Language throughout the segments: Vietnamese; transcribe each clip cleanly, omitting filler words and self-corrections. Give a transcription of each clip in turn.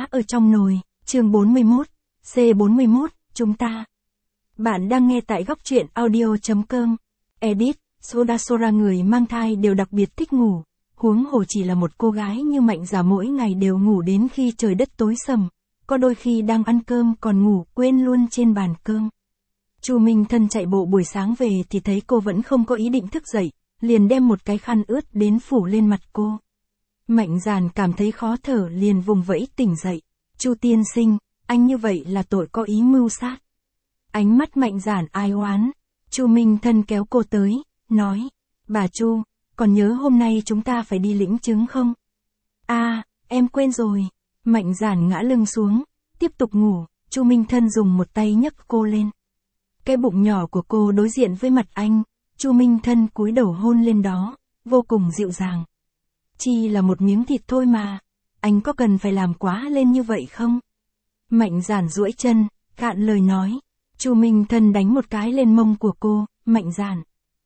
ở trong nồi, chương 41, C41, chúng ta. Bạn đang nghe tại góc truyện audio.com. Edit, Sora người mang thai đều đặc biệt thích ngủ, huống hồ chỉ là một cô gái như Mạnh Dà mỗi ngày đều ngủ đến khi trời đất tối sầm, có đôi khi đang ăn cơm còn ngủ quên luôn trên bàn cơm. Chu Minh Thân chạy bộ buổi sáng về thì thấy cô vẫn không có ý định thức dậy, liền đem một cái khăn ướt đến phủ lên mặt cô. Mạnh Dàn cảm thấy khó thở liền vùng vẫy tỉnh dậy. Chu tiên sinh, anh như vậy là tội có ý mưu sát. Ánh mắt Mạnh Dàn ai oán. Chu Minh Thân kéo cô tới, nói, bà Chu, còn nhớ hôm nay chúng ta phải đi lĩnh chứng không? À, em quên rồi. Mạnh Dàn ngã lưng xuống, tiếp tục ngủ. Chu Minh Thân dùng một tay nhấc cô lên. Cái bụng nhỏ của cô đối diện với mặt anh, Chu Minh Thân cúi đầu hôn lên đó, vô cùng dịu dàng. Chỉ là một miếng thịt thôi mà, anh có cần phải làm quá lên như vậy không? Mạnh Dàn duỗi chân, cạn lời nói. Chu Minh Thân đánh một cái lên mông của cô, Mạnh Dàn.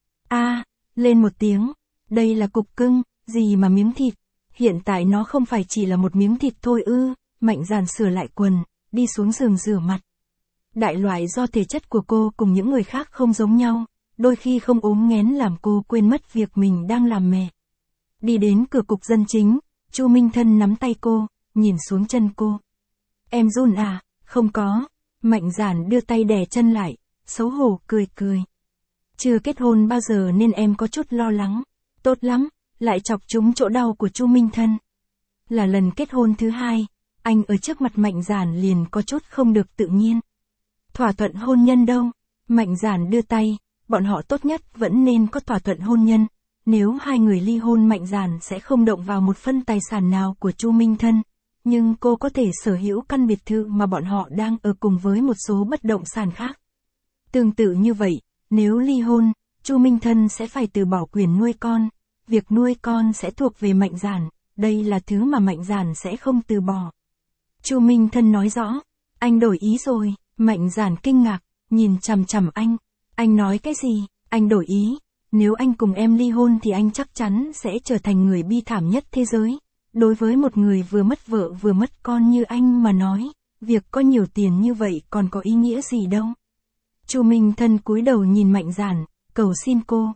A, lên một tiếng, đây là cục cưng, gì mà miếng thịt, hiện tại nó không phải chỉ là một miếng thịt thôi ư. Mạnh Dàn sửa lại quần, đi xuống giường rửa mặt. Đại loại do thể chất của cô cùng những người khác không giống nhau, đôi khi không ốm nghén làm cô quên mất việc mình đang làm mẹ. Đi đến cửa cục dân chính, Chu Minh Thân nắm tay cô, nhìn xuống chân cô. Em run à? Không có. Mạnh Dàn đưa tay đè chân lại, xấu hổ cười cười. Chưa kết hôn bao giờ nên em có chút lo lắng. Tốt lắm, lại chọc trúng chỗ đau của Chu Minh Thân. Là lần kết hôn thứ hai, anh ở trước mặt Mạnh Dàn liền có chút không được tự nhiên. Thỏa thuận hôn nhân đâu? Mạnh Dàn đưa tay, bọn họ tốt nhất vẫn nên có thỏa thuận hôn nhân. Nếu hai người ly hôn Mạnh Dàn sẽ không động vào một phân tài sản nào của Chu Minh Thân, nhưng cô có thể sở hữu căn biệt thự mà bọn họ đang ở cùng với một số bất động sản khác. Tương tự như vậy, nếu ly hôn, Chu Minh Thân sẽ phải từ bỏ quyền nuôi con, việc nuôi con sẽ thuộc về Mạnh Dàn, đây là thứ mà Mạnh Dàn sẽ không từ bỏ. Chu Minh Thân nói rõ, anh đổi ý rồi. Mạnh Dàn kinh ngạc, nhìn chằm chằm anh nói cái gì? Anh đổi ý. Nếu anh cùng em ly hôn thì anh chắc chắn sẽ trở thành người bi thảm nhất thế giới. Đối với một người vừa mất vợ vừa mất con như anh mà nói, việc có nhiều tiền như vậy còn có ý nghĩa gì đâu. Chu Minh Thân cúi đầu nhìn Mạnh Dàn, cầu xin cô.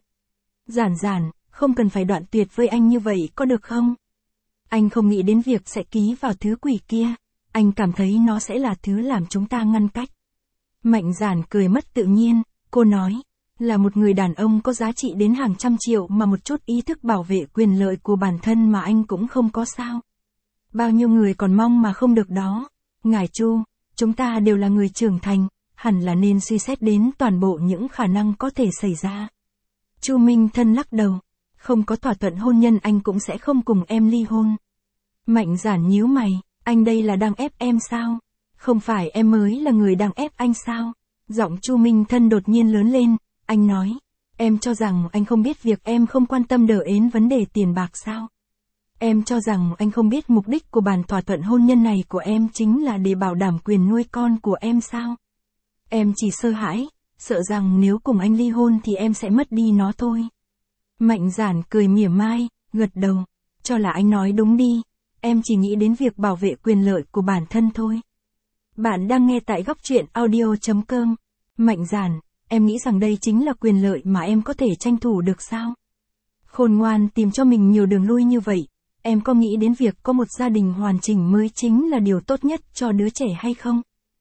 Dàn, không cần phải đoạn tuyệt với anh như vậy có được không? Anh không nghĩ đến việc sẽ ký vào thứ quỷ kia, anh cảm thấy nó sẽ là thứ làm chúng ta ngăn cách. Mạnh Dàn cười mất tự nhiên, cô nói. Là một người đàn ông có giá trị đến hàng trăm triệu mà một chút ý thức bảo vệ quyền lợi của bản thân mà anh cũng không có sao. Bao nhiêu người còn mong mà không được đó. Ngài Chu, chúng ta đều là người trưởng thành, hẳn là nên suy xét đến toàn bộ những khả năng có thể xảy ra. Chu Minh Thân lắc đầu. Không có thỏa thuận hôn nhân anh cũng sẽ không cùng em ly hôn. Mạnh Dàn nhíu mày, anh đây là đang ép em sao? Không phải em mới là người đang ép anh sao? Giọng Chu Minh Thân đột nhiên lớn lên. Anh nói, em cho rằng anh không biết việc em không quan tâm đến vấn đề tiền bạc sao? Em cho rằng anh không biết mục đích của bản thỏa thuận hôn nhân này của em chính là để bảo đảm quyền nuôi con của em sao? Em chỉ sợ hãi, sợ rằng nếu cùng anh ly hôn thì em sẽ mất đi nó thôi. Mạnh Dàn cười mỉa mai, gật đầu, cho là anh nói đúng đi, em chỉ nghĩ đến việc bảo vệ quyền lợi của bản thân thôi. Bạn đang nghe tại góc truyện audio.com. Mạnh Dàn, em nghĩ rằng đây chính là quyền lợi mà em có thể tranh thủ được sao? Khôn ngoan tìm cho mình nhiều đường lui như vậy, em có nghĩ đến việc có một gia đình hoàn chỉnh mới chính là điều tốt nhất cho đứa trẻ hay không?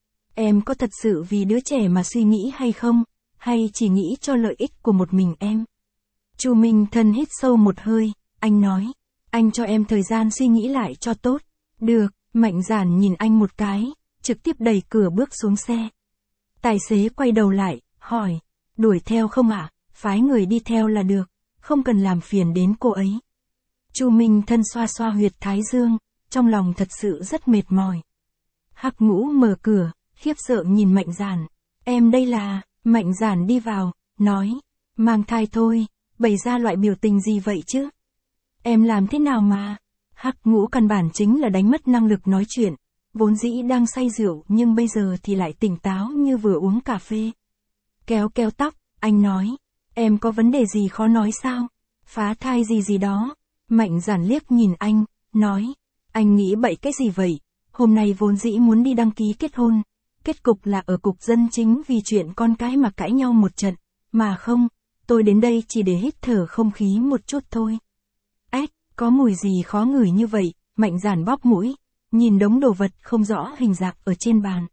Em có thật sự vì đứa trẻ mà suy nghĩ hay không, hay chỉ nghĩ cho lợi ích của một mình em? Chu Minh Thân hít sâu một hơi, anh nói, anh cho em thời gian suy nghĩ lại cho tốt. Được, Mạnh Dàn nhìn anh một cái, trực tiếp đẩy cửa bước xuống xe. Tài xế quay đầu lại, hỏi, đuổi theo không ạ? Phái người đi theo là được, không cần làm phiền đến cô ấy. Chu Minh Thân xoa xoa huyệt thái dương, trong lòng thật sự rất mệt mỏi. Hắc Ngũ mở cửa, khiếp sợ nhìn Mạnh Dàn. Em đây là, Mạnh Dàn đi vào, nói, mang thai thôi, bày ra loại biểu tình gì vậy chứ? Em làm thế nào mà? Hắc Ngũ căn bản chính là đánh mất năng lực nói chuyện, vốn dĩ đang say rượu nhưng bây giờ thì lại tỉnh táo như vừa uống cà phê. Kéo tóc, anh nói, em có vấn đề gì khó nói sao? Phá thai gì đó. Mạnh Dàn liếc nhìn anh, nói, anh nghĩ bậy cái gì vậy? Hôm nay vốn dĩ muốn đi đăng ký kết hôn, kết cục là ở cục dân chính vì chuyện con cái mà cãi nhau một trận, mà không, tôi đến đây chỉ để hít thở không khí một chút thôi. Ếch, có mùi gì khó ngửi như vậy, Mạnh Giản bóp mũi, nhìn đống đồ vật không rõ hình dạng ở trên bàn.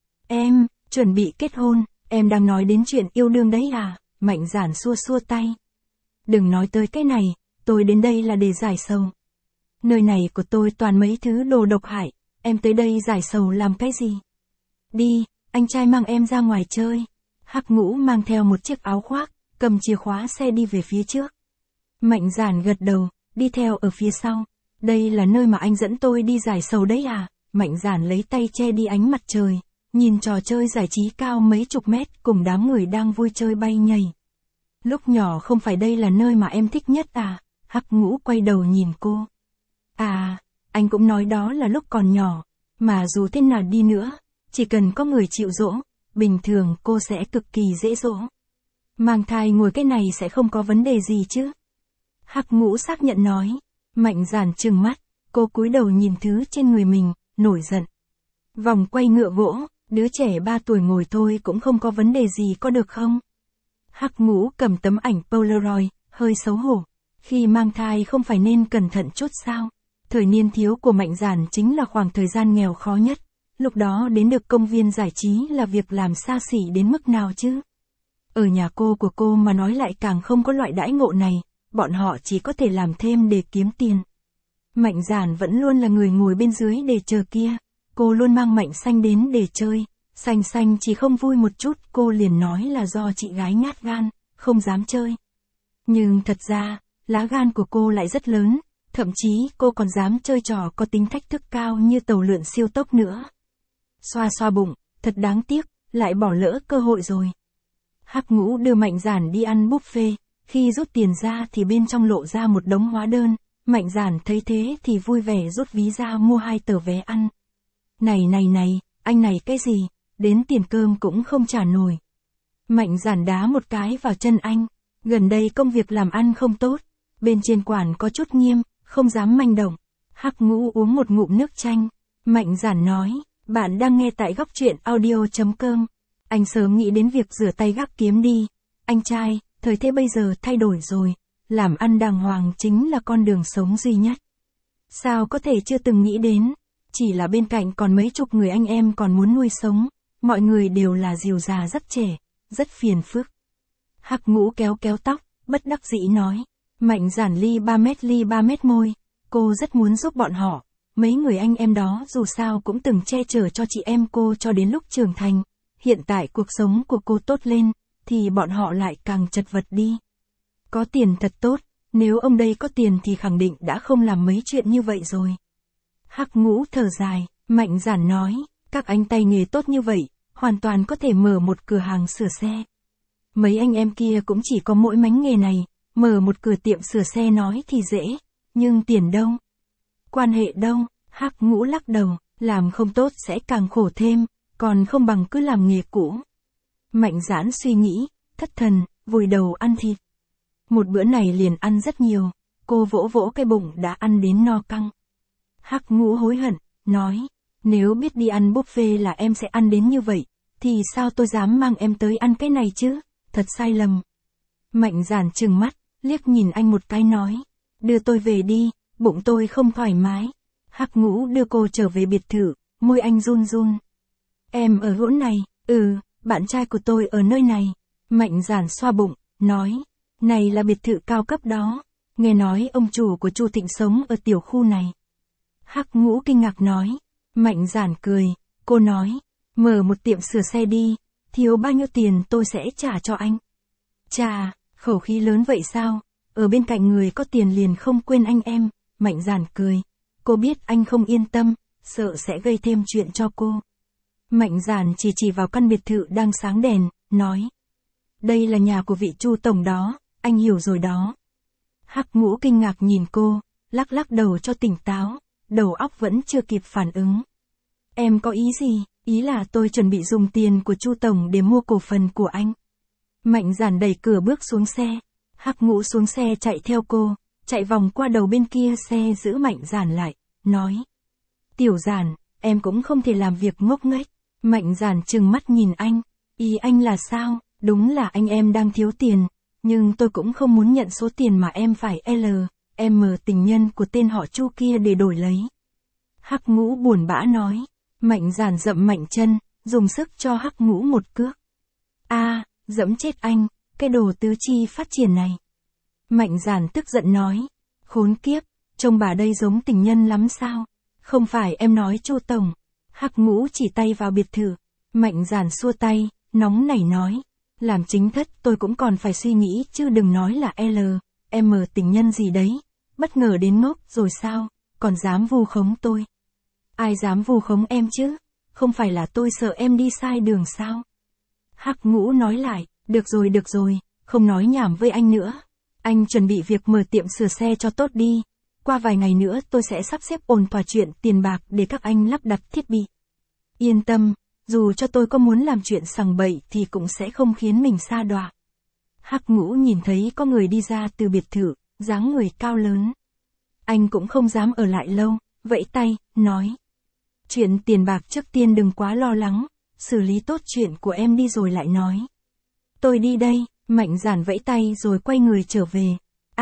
Em, chuẩn bị kết hôn, em đang nói đến chuyện yêu đương đấy à, Mạnh Giản xua xua tay. Đừng nói tới cái này, tôi đến đây là để giải sầu. Nơi này của tôi toàn mấy thứ đồ độc hại, em tới đây giải sầu làm cái gì? Đi, anh trai mang em ra ngoài chơi. Hắc Ngũ mang theo một chiếc áo khoác, cầm chìa khóa xe đi về phía trước. Mạnh Giản gật đầu, đi theo ở phía sau. Đây là nơi mà anh dẫn tôi đi giải sầu đấy à? Mạnh Giản lấy tay che đi ánh mặt trời, nhìn trò chơi giải trí cao mấy chục mét cùng đám người đang vui chơi bay nhảy. Lúc nhỏ không phải đây là nơi mà em thích nhất à? Hắc Ngũ quay đầu nhìn cô. À, anh cũng nói đó là lúc còn nhỏ, mà dù thế nào đi nữa, chỉ cần có người chịu dỗ, bình thường cô sẽ cực kỳ dễ dỗ. Mang thai ngồi cái này sẽ không có vấn đề gì chứ? Hắc Ngũ xác nhận nói. Mạnh Giản trừng mắt, cô cúi đầu nhìn thứ trên người mình, nổi giận. Vòng quay ngựa gỗ, đứa trẻ 3 tuổi ngồi thôi cũng không có vấn đề gì có được không? Hắc Ngũ cầm tấm ảnh Polaroid, hơi xấu hổ. Khi mang thai không phải nên cẩn thận chút sao? Thời niên thiếu của Mạnh Giản chính là khoảng thời gian nghèo khó nhất. Lúc đó đến được công viên giải trí là việc làm xa xỉ đến mức nào chứ? Ở nhà cô của cô mà nói lại càng không có loại đãi ngộ này, bọn họ chỉ có thể làm thêm để kiếm tiền. Mạnh Giản vẫn luôn là người ngồi bên dưới để chờ kia, cô luôn mang Mạnh Xanh đến để chơi, Xanh Xanh chỉ không vui một chút cô liền nói là do chị gái nhát gan, không dám chơi. Nhưng thật ra, lá gan của cô lại rất lớn, thậm chí cô còn dám chơi trò có tính thách thức cao như tàu lượn siêu tốc nữa. Xoa xoa bụng, thật đáng tiếc, lại bỏ lỡ cơ hội rồi. Hắc Ngũ đưa Mạnh Giản đi ăn buffet, khi rút tiền ra thì bên trong lộ ra một đống hóa đơn, Mạnh Giản thấy thế thì vui vẻ rút ví ra mua 2 tờ vé ăn. Này, anh này cái gì, đến tiền cơm cũng không trả nổi. Mạnh Giản đá một cái vào chân anh, gần đây công việc làm ăn không tốt, bên trên quản có chút nghiêm, không dám manh động. Hắc Ngũ uống một ngụm nước chanh, Mạnh Giản nói, bạn đang nghe tại góc truyện audio.com. Anh sớm nghĩ đến việc rửa tay gác kiếm đi. Anh trai, thời thế bây giờ thay đổi rồi, làm ăn đàng hoàng chính là con đường sống duy nhất. Sao có thể chưa từng nghĩ đến, chỉ là bên cạnh còn mấy chục người anh em còn muốn nuôi sống, mọi người đều là rìu già rất trẻ, rất phiền phức. Hắc Ngũ kéo kéo tóc, bất đắc dĩ nói, Mạnh Giản ly 3 mét môi, cô rất muốn giúp bọn họ, mấy người anh em đó dù sao cũng từng che chở cho chị em cô cho đến lúc trưởng thành, hiện tại cuộc sống của cô tốt lên, thì bọn họ lại càng chật vật đi. Có tiền thật tốt, nếu ông đây có tiền thì khẳng định đã không làm mấy chuyện như vậy rồi. Hắc Ngũ thở dài, Mạnh Giản nói, các anh tay nghề tốt như vậy, hoàn toàn có thể mở một cửa hàng sửa xe. Mấy anh em kia cũng chỉ có mỗi mánh nghề này, mở một cửa tiệm sửa xe nói thì dễ, nhưng tiền đâu? Quan hệ đâu? Hắc Ngũ lắc đầu, làm không tốt sẽ càng khổ thêm, còn không bằng cứ làm nghề cũ. Mạnh Giản suy nghĩ, thất thần, vùi đầu ăn thịt. Một bữa này liền ăn rất nhiều, cô vỗ vỗ cái bụng đã ăn đến no căng. Hắc Ngũ hối hận, nói, nếu biết đi ăn buffet là em sẽ ăn đến như vậy, thì sao tôi dám mang em tới ăn cái này chứ, thật sai lầm. Mạnh Giản trừng mắt, liếc nhìn anh một cái nói, đưa tôi về đi, bụng tôi không thoải mái. Hắc Ngũ đưa cô trở về biệt thự, môi anh run run. Em ở chỗ này, bạn trai của tôi ở nơi này. Mạnh Giản xoa bụng, nói, này là biệt thự cao cấp đó, nghe nói ông chủ của Chu Thịnh sống ở tiểu khu này. Hắc Ngũ kinh ngạc nói, Mạnh Giản cười, cô nói, mở một tiệm sửa xe đi, thiếu bao nhiêu tiền tôi sẽ trả cho anh. Chà, khẩu khí lớn vậy sao, ở bên cạnh người có tiền liền không quên anh em. Mạnh Giản cười, cô biết anh không yên tâm, sợ sẽ gây thêm chuyện cho cô. Mạnh Giản chỉ vào căn biệt thự đang sáng đèn, nói, đây là nhà của vị Chu tổng đó, anh hiểu rồi đó. Hắc Ngũ kinh ngạc nhìn cô, lắc lắc đầu cho tỉnh táo, đầu óc vẫn chưa kịp phản ứng. Em có ý gì? Ý là tôi chuẩn bị dùng tiền của Chu tổng để mua cổ phần của anh. Mạnh Giản đẩy cửa bước xuống xe, Hắc Ngũ xuống xe chạy theo cô, chạy vòng qua đầu bên kia xe giữ Mạnh Giản lại, nói, Tiểu Giản, em cũng không thể làm việc ngốc nghếch. Mạnh Giản trừng mắt nhìn anh. Ý anh là sao? Đúng là anh em đang thiếu tiền, nhưng tôi cũng không muốn nhận số tiền mà em phải M tình nhân của tên họ Chu kia để đổi lấy. Hắc Ngũ buồn bã nói. Mạnh Giản dậm mạnh chân, dùng sức cho Hắc Ngũ một cước. Dẫm chết anh, cái đồ tứ chi phát triển này. Mạnh Giản tức giận nói. Khốn kiếp, trông bà đây giống tình nhân lắm sao? Không phải em nói Chu tổng. Hắc Ngũ chỉ tay vào biệt thự. Mạnh Giản xua tay, nóng nảy nói. Làm chính thất tôi cũng còn phải suy nghĩ chứ đừng nói là M tình nhân gì đấy. Bất ngờ đến ngốc rồi sao, còn dám vu khống tôi. Ai dám vu khống em chứ? Không phải là tôi sợ em đi sai đường sao? Hắc Ngũ nói lại, được rồi, không nói nhảm với anh nữa. Anh chuẩn bị việc mở tiệm sửa xe cho tốt đi. Qua vài ngày nữa tôi sẽ sắp xếp ổn thỏa chuyện tiền bạc để các anh lắp đặt thiết bị. Yên tâm, dù cho tôi có muốn làm chuyện sằng bậy thì cũng sẽ không khiến mình sa đọa. Hắc Ngũ nhìn thấy có người đi ra từ biệt thự, dáng người cao lớn. Anh cũng không dám ở lại lâu, vẫy tay, nói. Chuyện tiền bạc trước tiên đừng quá lo lắng, xử lý tốt chuyện của em đi rồi lại nói. Tôi đi đây. Mạnh Giản vẫy tay rồi quay người trở về.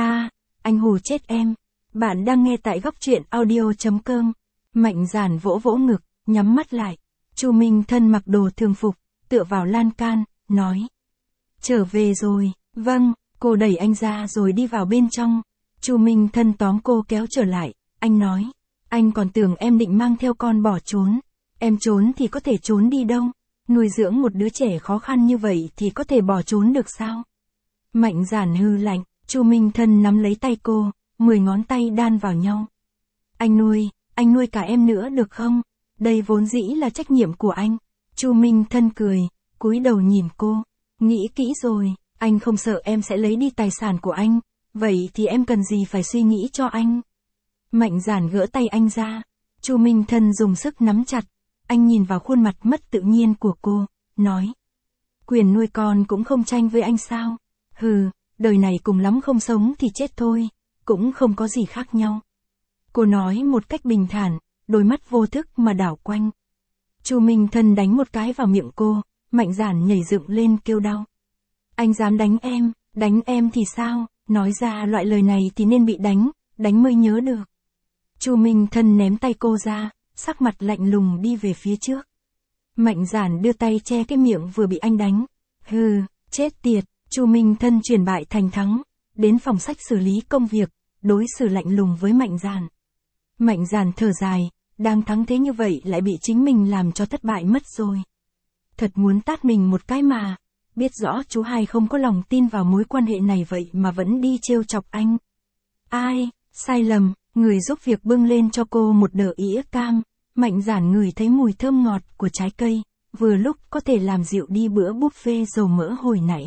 Anh hù chết em. Bạn đang nghe tại góc truyện audio.com. Mạnh Giản vỗ vỗ ngực, nhắm mắt lại. Chu Minh Thân mặc đồ thường phục, tựa vào lan can, nói. Trở về rồi, vâng, cô đẩy anh ra rồi đi vào bên trong. Chu Minh Thân tóm cô kéo trở lại, anh nói. Anh còn tưởng em định mang theo con bỏ trốn. Em trốn thì có thể trốn đi đâu. Nuôi dưỡng một đứa trẻ khó khăn như vậy thì có thể bỏ trốn được sao? Mạnh Giản hư lạnh, Chu Minh Thân nắm lấy tay cô, 10 ngón tay đan vào nhau. Anh nuôi cả em nữa được không? Đây vốn dĩ là trách nhiệm của anh. Chu Minh Thân cười, cúi đầu nhìn cô. Nghĩ kỹ rồi, anh không sợ em sẽ lấy đi tài sản của anh. Vậy thì em cần gì phải suy nghĩ cho anh? Mạnh Giản gỡ tay anh ra. Chu Minh Thân dùng sức nắm chặt. Anh nhìn vào khuôn mặt mất tự nhiên của cô, nói. Quyền nuôi con cũng không tranh với anh sao? Hừ, đời này cùng lắm không sống thì chết thôi, cũng không có gì khác nhau. Cô nói một cách bình thản, đôi mắt vô thức mà đảo quanh. Chu Minh Thân đánh một cái vào miệng cô, Mạnh Giản nhảy dựng lên kêu đau. Anh dám đánh em thì sao? Nói ra loại lời này thì nên bị đánh mới nhớ được. Chu Minh Thân ném tay cô ra, sắc mặt lạnh lùng đi về phía trước. Mạnh Giản đưa tay che cái miệng vừa bị anh đánh. Hừ, chết tiệt. Chu Minh Thân chuyển bại thành thắng, đến phòng sách xử lý công việc, đối xử lạnh lùng với Mạnh Giản. Mạnh Giản thở dài, đang thắng thế như vậy lại bị chính mình làm cho thất bại mất rồi. Thật muốn tát mình một cái mà, biết rõ chú hai không có lòng tin vào mối quan hệ này vậy mà vẫn đi trêu chọc anh. Ai, sai lầm, người giúp việc bưng lên cho cô một đỡ ĩa cam, Mạnh Giản ngửi thấy mùi thơm ngọt của trái cây, vừa lúc có thể làm dịu đi bữa buffet dầu mỡ hồi nãy.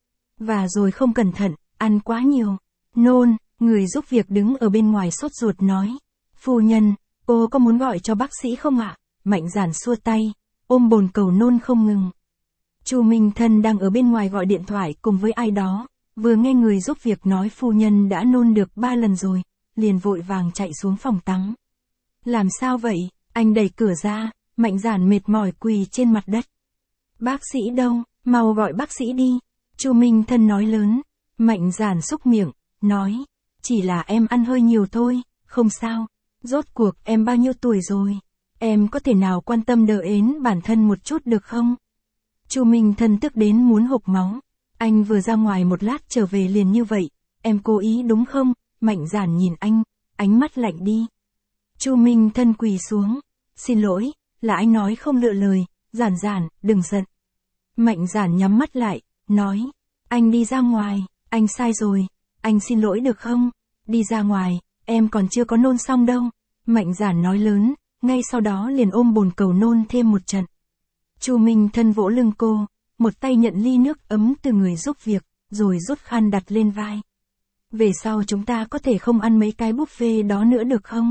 Và rồi không cẩn thận, ăn quá nhiều. Nôn, người giúp việc đứng ở bên ngoài sốt ruột nói. Phu nhân, cô có muốn gọi cho bác sĩ không ạ? Mạnh Giản xua tay, ôm bồn cầu nôn không ngừng. Chu Minh Thân đang ở bên ngoài gọi điện thoại cùng với ai đó, vừa nghe người giúp việc nói phu nhân đã nôn được 3 lần rồi, liền vội vàng chạy xuống phòng tắm. Làm sao vậy? Anh đẩy cửa ra, Mạnh Giản mệt mỏi quỳ trên mặt đất. Bác sĩ đâu, mau gọi bác sĩ đi. Chu Minh Thân nói lớn. Mạnh Giản xúc miệng, nói. Chỉ là em ăn hơi nhiều thôi, không sao. Rốt cuộc em bao nhiêu tuổi rồi? Em có thể nào quan tâm đỡ ến bản thân một chút được không? Chu Minh Thân tức đến muốn hộc máu. Anh vừa ra ngoài một lát trở về liền như vậy. Em cố ý đúng không? Mạnh Giản nhìn anh, ánh mắt lạnh đi. Chu Minh Thân quỳ xuống. Xin lỗi, là anh nói không lựa lời. Giản, đừng giận. Mạnh Giản nhắm mắt lại, nói. Anh đi ra ngoài, anh sai rồi. Anh xin lỗi được không? Đi ra ngoài, em còn chưa có nôn xong đâu. Mạnh Giản nói lớn, ngay sau đó liền ôm bồn cầu nôn thêm một trận. Chu Minh Thân vỗ lưng cô, một tay nhận ly nước ấm từ người giúp việc, rồi rút khăn đặt lên vai. Về sau chúng ta có thể không ăn mấy cái buffet đó nữa được không?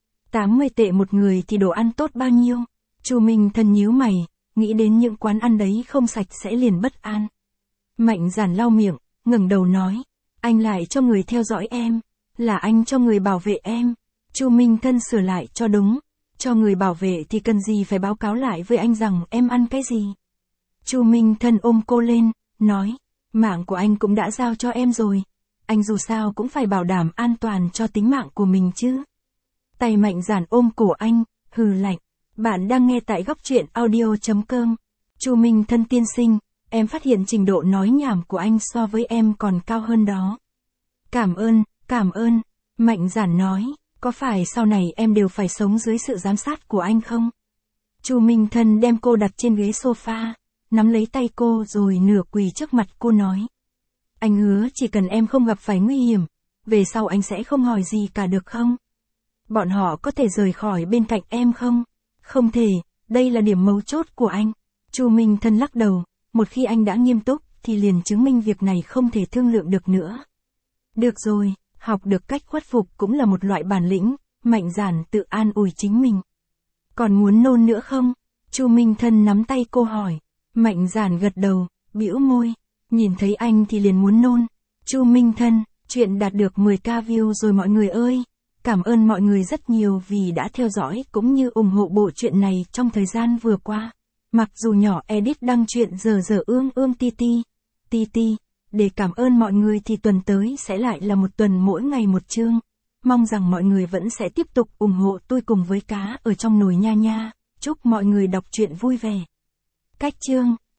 80 tệ một người thì đồ ăn tốt bao nhiêu? Chu Minh Thân nhíu mày, nghĩ đến những quán ăn đấy không sạch sẽ liền bất an. Mạnh Giản lau miệng, ngẩng đầu nói, anh lại cho người theo dõi em, là anh cho người bảo vệ em. Chu Minh Thân sửa lại cho đúng, Cho người bảo vệ thì cần gì phải báo cáo lại với anh rằng em ăn cái gì. Chu Minh Thân ôm cô lên, nói, mạng của anh cũng đã giao cho em rồi. Anh dù sao cũng phải bảo đảm an toàn cho tính mạng của mình chứ. Tay Mạnh Giản ôm cổ anh, hừ lạnh. Bạn đang nghe tại góc truyện audio.com. Chu Minh Thân tiên sinh, em phát hiện trình độ nói nhảm của anh so với em còn cao hơn đó. Cảm ơn, Mạnh Giản nói, có phải sau này em đều phải sống dưới sự giám sát của anh không? Chu Minh Thân đem cô đặt trên ghế sofa, nắm lấy tay cô rồi nửa quỳ trước mặt cô nói. Anh hứa chỉ cần em không gặp phải nguy hiểm, về sau anh sẽ không hỏi gì cả được không? Bọn họ có thể rời khỏi bên cạnh em không? Không thể, đây là điểm mấu chốt của anh. Chu Minh Thân lắc đầu, một khi anh đã nghiêm túc thì liền chứng minh việc này không thể thương lượng được nữa. Được rồi, học được cách khuất phục cũng là một loại bản lĩnh, Mạnh Giản tự an ủi chính mình. Còn muốn nôn nữa không? Chu Minh Thân nắm tay cô hỏi. Mạnh Giản gật đầu, bĩu môi, nhìn thấy anh thì liền muốn nôn. Chu Minh Thân, chuyện đạt được 10k view rồi mọi người ơi. Cảm ơn mọi người rất nhiều vì đã theo dõi cũng như ủng hộ bộ truyện này trong thời gian vừa qua. Mặc dù nhỏ edit đăng chuyện giờ ti. Để cảm ơn mọi người thì tuần tới sẽ lại là một tuần mỗi ngày một chương. Mong rằng mọi người vẫn sẽ tiếp tục ủng hộ tôi cùng với cá ở trong nồi nha nha. Chúc mọi người đọc truyện vui vẻ. Cách chương